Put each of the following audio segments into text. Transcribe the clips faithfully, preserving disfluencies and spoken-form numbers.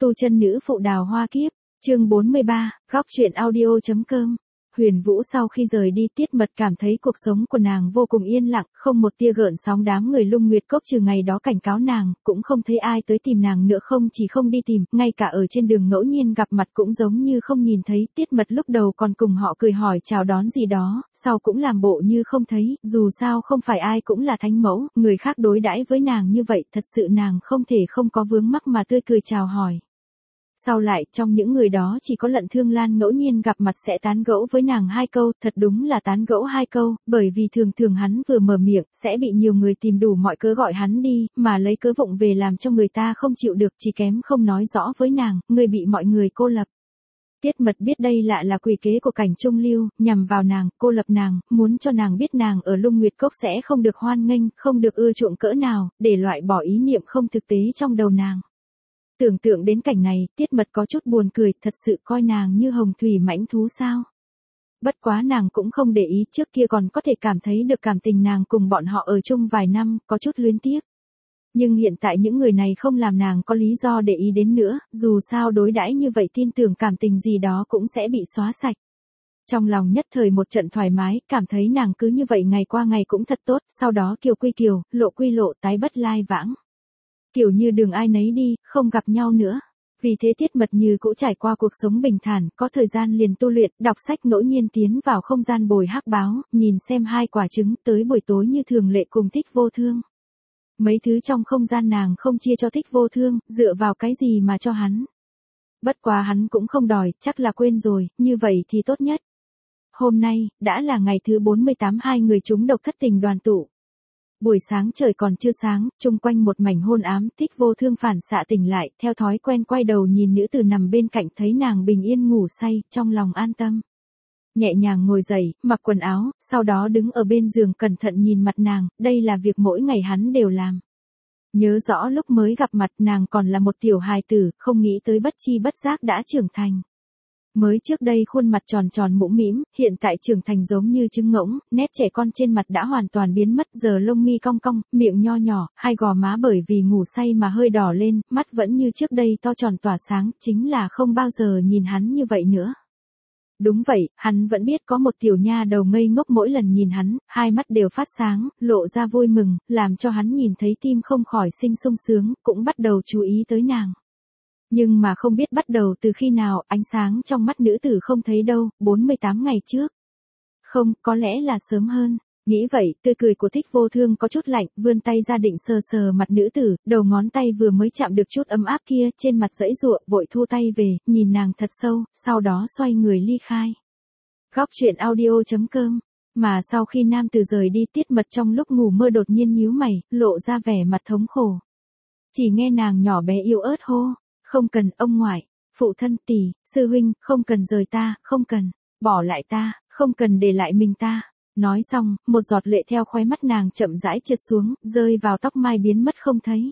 Tu chân nữ phụ đào hoa kiếp, chương bốn mươi ba, góc truyện audio.com. Huyền Vũ sau khi rời đi, Tiết Mật cảm thấy cuộc sống của nàng vô cùng yên lặng, không một tia gợn sóng. Đám người Lung Nguyệt Cốc trừ ngày đó cảnh cáo nàng, cũng không thấy ai tới tìm nàng nữa. Không chỉ không đi tìm, ngay cả ở trên đường ngẫu nhiên gặp mặt cũng giống như không nhìn thấy. Tiết Mật lúc đầu còn cùng họ cười hỏi chào đón gì đó, sau cũng làm bộ như không thấy. Dù sao không phải ai cũng là thánh mẫu, người khác đối đãi với nàng như vậy, thật sự nàng không thể không có vướng mắc mà tươi cười chào hỏi. Sau lại, trong những người đó chỉ có Lận Thương Lan ngẫu nhiên gặp mặt sẽ tán gẫu với nàng hai câu, thật đúng là tán gẫu hai câu, bởi vì thường thường hắn vừa mở miệng, sẽ bị nhiều người tìm đủ mọi cớ gọi hắn đi, mà lấy cớ vụng về làm cho người ta không chịu được, chỉ kém không nói rõ với nàng, người bị mọi người cô lập. Tiết Mật biết đây lại là quỷ kế của Cảnh Trung Lưu, nhằm vào nàng, cô lập nàng, muốn cho nàng biết nàng ở Lung Nguyệt Cốc sẽ không được hoan nghênh, không được ưa chuộng cỡ nào, để loại bỏ ý niệm không thực tế trong đầu nàng. Tưởng tượng đến cảnh này, Tiết Mật có chút buồn cười, thật sự coi nàng như hồng thủy mãnh thú sao. Bất quá nàng cũng không để ý, trước kia còn có thể cảm thấy được cảm tình nàng cùng bọn họ ở chung vài năm, có chút luyến tiếc. Nhưng hiện tại những người này không làm nàng có lý do để ý đến nữa, dù sao đối đãi như vậy tin tưởng cảm tình gì đó cũng sẽ bị xóa sạch. Trong lòng nhất thời một trận thoải mái, cảm thấy nàng cứ như vậy ngày qua ngày cũng thật tốt, sau đó kiều quy kiều, lộ quy lộ, tái bất lai vãng. Kiểu như đường ai nấy đi, không gặp nhau nữa. Vì thế Tiết Mật như cũ trải qua cuộc sống bình thản, có thời gian liền tu luyện, đọc sách, ngẫu nhiên tiến vào không gian bồi hắc báo, nhìn xem hai quả trứng, tới buổi tối như thường lệ cùng Thích Vô Thương. Mấy thứ trong không gian nàng không chia cho Thích Vô Thương, dựa vào cái gì mà cho hắn. Bất quá hắn cũng không đòi, chắc là quên rồi, như vậy thì tốt nhất. Hôm nay, đã là ngày thứ bốn mươi tám hai người chúng độc thất tình đoàn tụ. Buổi sáng trời còn chưa sáng, chung quanh một mảnh hôn ám, Thích Vô Thương phản xạ tỉnh lại, theo thói quen quay đầu nhìn nữ tử nằm bên cạnh, thấy nàng bình yên ngủ say, trong lòng an tâm. Nhẹ nhàng ngồi dậy, mặc quần áo, sau đó đứng ở bên giường cẩn thận nhìn mặt nàng, đây là việc mỗi ngày hắn đều làm. Nhớ rõ lúc mới gặp mặt nàng còn là một tiểu hài tử, không nghĩ tới bất chi bất giác đã trưởng thành. Mới trước đây khuôn mặt tròn tròn mũm mĩm, hiện tại trưởng thành giống như trứng ngỗng, nét trẻ con trên mặt đã hoàn toàn biến mất, giờ lông mi cong cong, miệng nho nhỏ, hai gò má bởi vì ngủ say mà hơi đỏ lên, mắt vẫn như trước đây to tròn tỏa sáng, chính là không bao giờ nhìn hắn như vậy nữa. Đúng vậy, hắn vẫn biết có một tiểu nha đầu ngây ngốc mỗi lần nhìn hắn, hai mắt đều phát sáng, lộ ra vui mừng, làm cho hắn nhìn thấy tim không khỏi sinh sung sướng, cũng bắt đầu chú ý tới nàng. Nhưng mà không biết bắt đầu từ khi nào, ánh sáng trong mắt nữ tử không thấy đâu, bốn mươi tám ngày trước. Không, có lẽ là sớm hơn. Nghĩ vậy, tươi cười của Thích Vô Thương có chút lạnh, vươn tay ra định sờ sờ mặt nữ tử, đầu ngón tay vừa mới chạm được chút ấm áp kia, trên mặt dãy giụa, vội thu tay về, nhìn nàng thật sâu, sau đó xoay người ly khai. Góc truyện audio.com. Mà sau khi nam tử rời đi, Tiết Mật trong lúc ngủ mơ đột nhiên nhíu mày, lộ ra vẻ mặt thống khổ. Chỉ nghe nàng nhỏ bé yếu ớt hô. Không cần, ông ngoại, phụ thân, tỷ, sư huynh, không cần rời ta, không cần, bỏ lại ta, không cần để lại mình ta. Nói xong, một giọt lệ theo khóe mắt nàng chậm rãi trượt xuống, rơi vào tóc mai biến mất không thấy.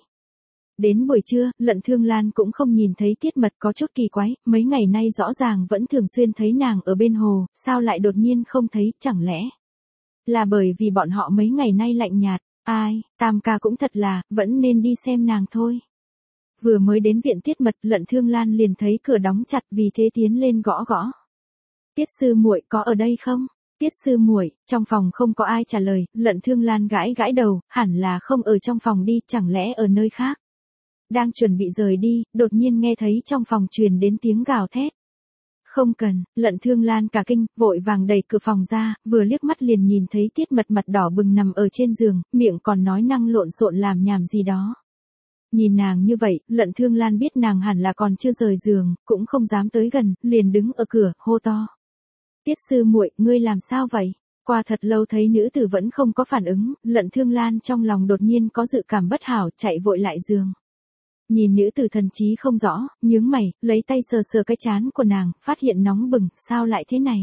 Đến buổi trưa, Lận Thương Lan cũng không nhìn thấy Tiết Mật, có chút kỳ quái, mấy ngày nay rõ ràng vẫn thường xuyên thấy nàng ở bên hồ, sao lại đột nhiên không thấy, chẳng lẽ là bởi vì bọn họ mấy ngày nay lạnh nhạt, ai, Tam ca cũng thật là, vẫn nên đi xem nàng thôi. Vừa mới đến viện Tiết Mật, Lận Thương Lan liền thấy cửa đóng chặt, vì thế tiến lên gõ gõ. Tiết sư muội có ở đây không? Tiết sư muội, trong phòng không có ai trả lời, Lận Thương Lan gãi gãi đầu, hẳn là không ở trong phòng đi, chẳng lẽ ở nơi khác. Đang chuẩn bị rời đi, đột nhiên nghe thấy trong phòng truyền đến tiếng gào thét. Không cần, Lận Thương Lan cả kinh, vội vàng đẩy cửa phòng ra, vừa liếc mắt liền nhìn thấy Tiết Mật mặt đỏ bừng nằm ở trên giường, miệng còn nói năng lộn xộn làm nhảm gì đó. Nhìn nàng như vậy, Lận Thương Lan biết nàng hẳn là còn chưa rời giường, cũng không dám tới gần, liền đứng ở cửa, hô to. Tiết sư muội, ngươi làm sao vậy? Qua thật lâu thấy nữ tử vẫn không có phản ứng, Lận Thương Lan trong lòng đột nhiên có dự cảm bất hảo, chạy vội lại giường. Nhìn nữ tử thần trí không rõ, nhướng mày, lấy tay sờ sờ cái trán của nàng, phát hiện nóng bừng, sao lại thế này?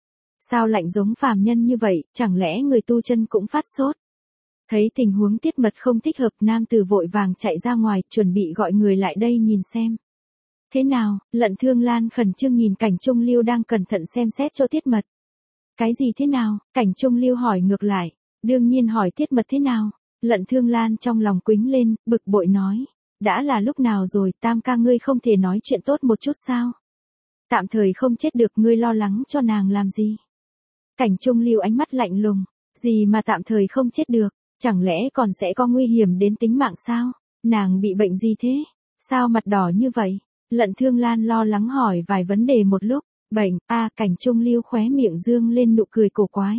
Sao lạnh giống phàm nhân như vậy, chẳng lẽ người tu chân cũng phát sốt? Thấy tình huống Tiết Mật không thích hợp, nam tử vội vàng chạy ra ngoài, chuẩn bị gọi người lại đây nhìn xem. Thế nào? Lận Thương Lan khẩn trương nhìn Cảnh Trung Lưu đang cẩn thận xem xét chỗ Tiết Mật. Cái gì thế nào? Cảnh Trung Lưu hỏi ngược lại. Đương nhiên hỏi Tiết Mật thế nào? Lận Thương Lan trong lòng quĩnh lên, bực bội nói. đã là lúc nào rồi, Tam ca ngươi không thể nói chuyện tốt một chút sao? Tạm thời không chết được, ngươi lo lắng cho nàng làm gì? Cảnh Trung Lưu ánh mắt lạnh lùng, gì mà tạm thời không chết được, chẳng lẽ còn sẽ có nguy hiểm đến tính mạng sao? Nàng bị bệnh gì thế? Sao mặt đỏ như vậy? Lận Thương Lan lo lắng hỏi vài vấn đề một lúc. Bệnh, a Cảnh Trung Lưu khóe miệng dương lên nụ cười cổ quái.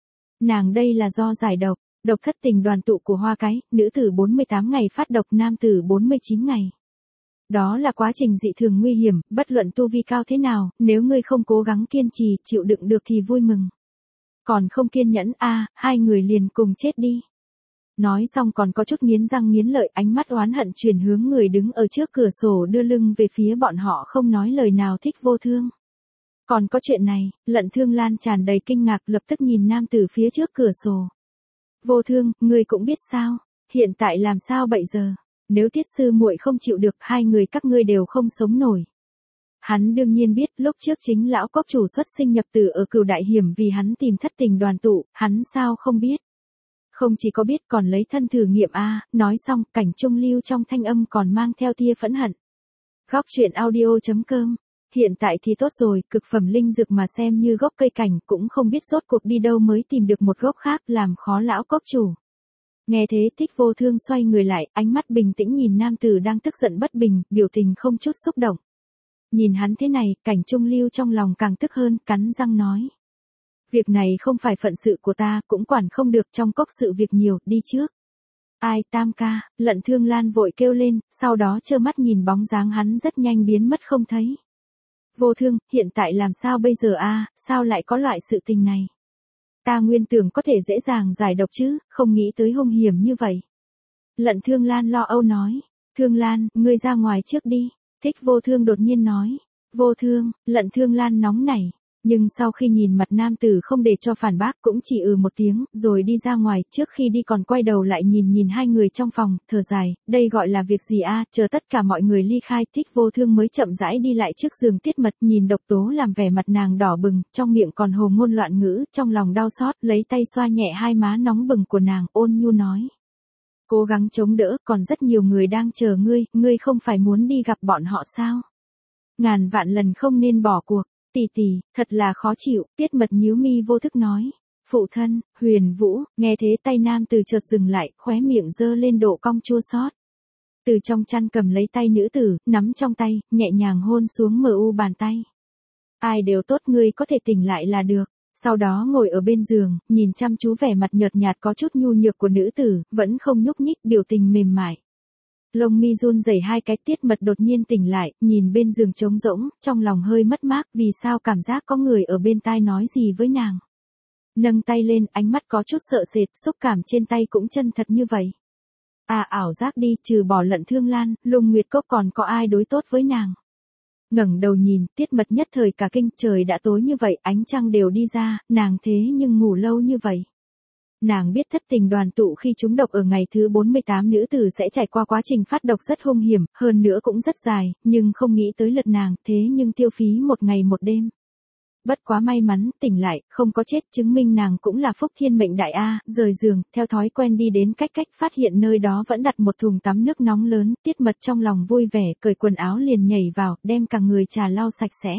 Nàng đây là do giải độc, độc thất tình đoàn tụ của Hoa Cái, nữ tử bốn mươi tám ngày phát độc, nam tử bốn mươi chín ngày. Đó là quá trình dị thường nguy hiểm, bất luận tu vi cao thế nào, nếu ngươi không cố gắng kiên trì, chịu đựng được thì vui mừng. Còn không kiên nhẫn a, hai người liền cùng chết đi. Nói xong còn có chút nghiến răng nghiến lợi, ánh mắt oán hận chuyển hướng người đứng ở trước cửa sổ đưa lưng về phía bọn họ, không nói lời nào. Thích Vô Thương. Còn có chuyện này, Lận Thương Lan tràn đầy kinh ngạc, lập tức nhìn nam tử phía trước cửa sổ. Vô Thương, ngươi cũng biết sao, hiện tại làm sao bây giờ? Nếu Tiết sư muội không chịu được, hai người các ngươi đều không sống nổi. Hắn đương nhiên biết, lúc trước chính lão cốc chủ xuất sinh nhập tử ở Cửu Đại Hiểm vì hắn tìm thất tình đoàn tụ, hắn sao không biết? Không chỉ có biết còn lấy thân thử nghiệm a. Nói xong, Cảnh Trung Lưu trong thanh âm còn mang theo tia phẫn hận. Góc truyện audio chấm com. Hiện tại thì tốt rồi, cực phẩm linh dược mà xem như gốc cây cảnh, cũng không biết rốt cuộc đi đâu mới tìm được một gốc khác, làm khó lão cốc chủ. Nghe thế, Thích Vô Thương xoay người lại, ánh mắt bình tĩnh nhìn nam tử đang tức giận bất bình, biểu tình không chút xúc động. Nhìn hắn thế này, Cảnh Trung Lưu trong lòng càng tức hơn, cắn răng nói. Việc này không phải phận sự của ta, cũng quản không được, trong cốc sự việc nhiều, đi trước. Ai, Tam ca? Lận Thương Lan vội kêu lên, sau đó trơ mắt nhìn bóng dáng hắn rất nhanh biến mất không thấy. Vô Thương, hiện tại làm sao bây giờ a? Sao lại có loại sự tình này? Ta nguyên tưởng có thể dễ dàng giải độc chứ, không nghĩ tới hung hiểm như vậy. Lận Thương Lan lo âu nói. Thương Lan, ngươi ra ngoài trước đi. Thích Vô Thương đột nhiên nói. Vô Thương, Lận Thương Lan nóng nảy. Nhưng sau khi nhìn mặt nam tử không để cho phản bác, cũng chỉ ừ một tiếng, rồi đi ra ngoài. Trước khi đi còn quay đầu lại nhìn nhìn hai người trong phòng, thở dài, đây gọi là việc gì a? Chờ tất cả mọi người ly khai, Thích Vô Thương mới chậm rãi đi lại trước giường Tiết Mật, nhìn Độc Tố làm vẻ mặt nàng đỏ bừng, trong miệng còn hồ ngôn loạn ngữ, trong lòng đau xót, lấy tay xoa nhẹ hai má nóng bừng của nàng, ôn nhu nói. Cố gắng chống đỡ, còn rất nhiều người đang chờ ngươi, ngươi không phải muốn đi gặp bọn họ sao? Ngàn vạn lần không nên bỏ cuộc. Tỷ tỷ, thật là khó chịu, Tiết Mật nhíu mi vô thức nói. Phụ thân, Huyền Vũ, nghe thế tay nam từ chợt dừng lại, khóe miệng dơ lên độ cong chua xót. Từ trong chăn cầm lấy tay nữ tử, nắm trong tay, nhẹ nhàng hôn xuống mờ u bàn tay. Ai đều tốt, ngươi có thể tỉnh lại là được. Sau đó ngồi ở bên giường, nhìn chăm chú vẻ mặt nhợt nhạt có chút nhu nhược của nữ tử, vẫn không nhúc nhích, biểu tình mềm mại. Lông mi run rẩy hai cái. Tiết Mật đột nhiên tỉnh lại, nhìn bên giường trống rỗng, trong lòng hơi mất mát, vì sao cảm giác có người ở bên tai nói gì với nàng. Nâng tay lên, ánh mắt có chút sợ sệt, xúc cảm trên tay cũng chân thật như vậy. À, ảo giác đi, trừ bỏ Lận Thương Lan, Lung Nguyệt Cốc còn có ai đối tốt với nàng. Ngẩng đầu nhìn, Tiết Mật nhất thời cả kinh, trời đã tối như vậy, ánh trăng đều đi ra, nàng thế nhưng ngủ lâu như vậy. Nàng biết thất tình đoàn tụ khi trúng độc ở ngày thứ bốn mươi tám nữ tử sẽ trải qua quá trình phát độc rất hung hiểm, hơn nữa cũng rất dài, nhưng không nghĩ tới lượt nàng, thế nhưng tiêu phí một ngày một đêm. Bất quá may mắn, tỉnh lại, không có chết, chứng minh nàng cũng là phúc thiên mệnh đại A, rời giường, theo thói quen đi đến cách cách, phát hiện nơi đó vẫn đặt một thùng tắm nước nóng lớn, Tiết Mật trong lòng vui vẻ, cởi quần áo liền nhảy vào, đem cả người trà lau sạch sẽ.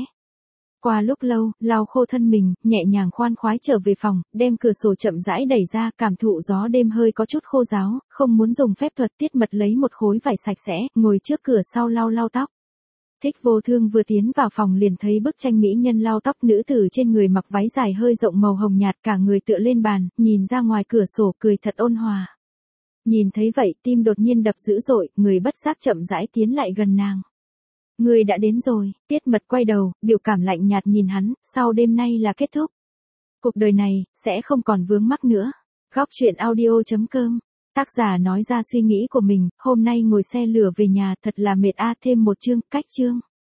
Qua lúc lâu, lau khô thân mình, nhẹ nhàng khoan khoái trở về phòng, đem cửa sổ chậm rãi đẩy ra, cảm thụ gió đêm hơi có chút khô ráo, không muốn dùng phép thuật. Tiết Mật lấy một khối vải sạch sẽ, ngồi trước cửa sau lau lau tóc. Thích Vô Thương vừa tiến vào phòng liền thấy bức tranh mỹ nhân lau tóc, nữ tử trên người mặc váy dài hơi rộng màu hồng nhạt, cả người tựa lên bàn, nhìn ra ngoài cửa sổ cười thật ôn hòa. Nhìn thấy vậy, tim đột nhiên đập dữ dội, người bất giác chậm rãi tiến lại gần nàng. Người đã đến rồi. Tiết Mật quay đầu, biểu cảm lạnh nhạt nhìn hắn, sau đêm nay là kết thúc. Cuộc đời này, sẽ không còn vướng mắc nữa. Góc truyện audio chấm com. Tác giả nói ra suy nghĩ của mình, hôm nay ngồi xe lửa về nhà thật là mệt a, thêm một chương, cách chương.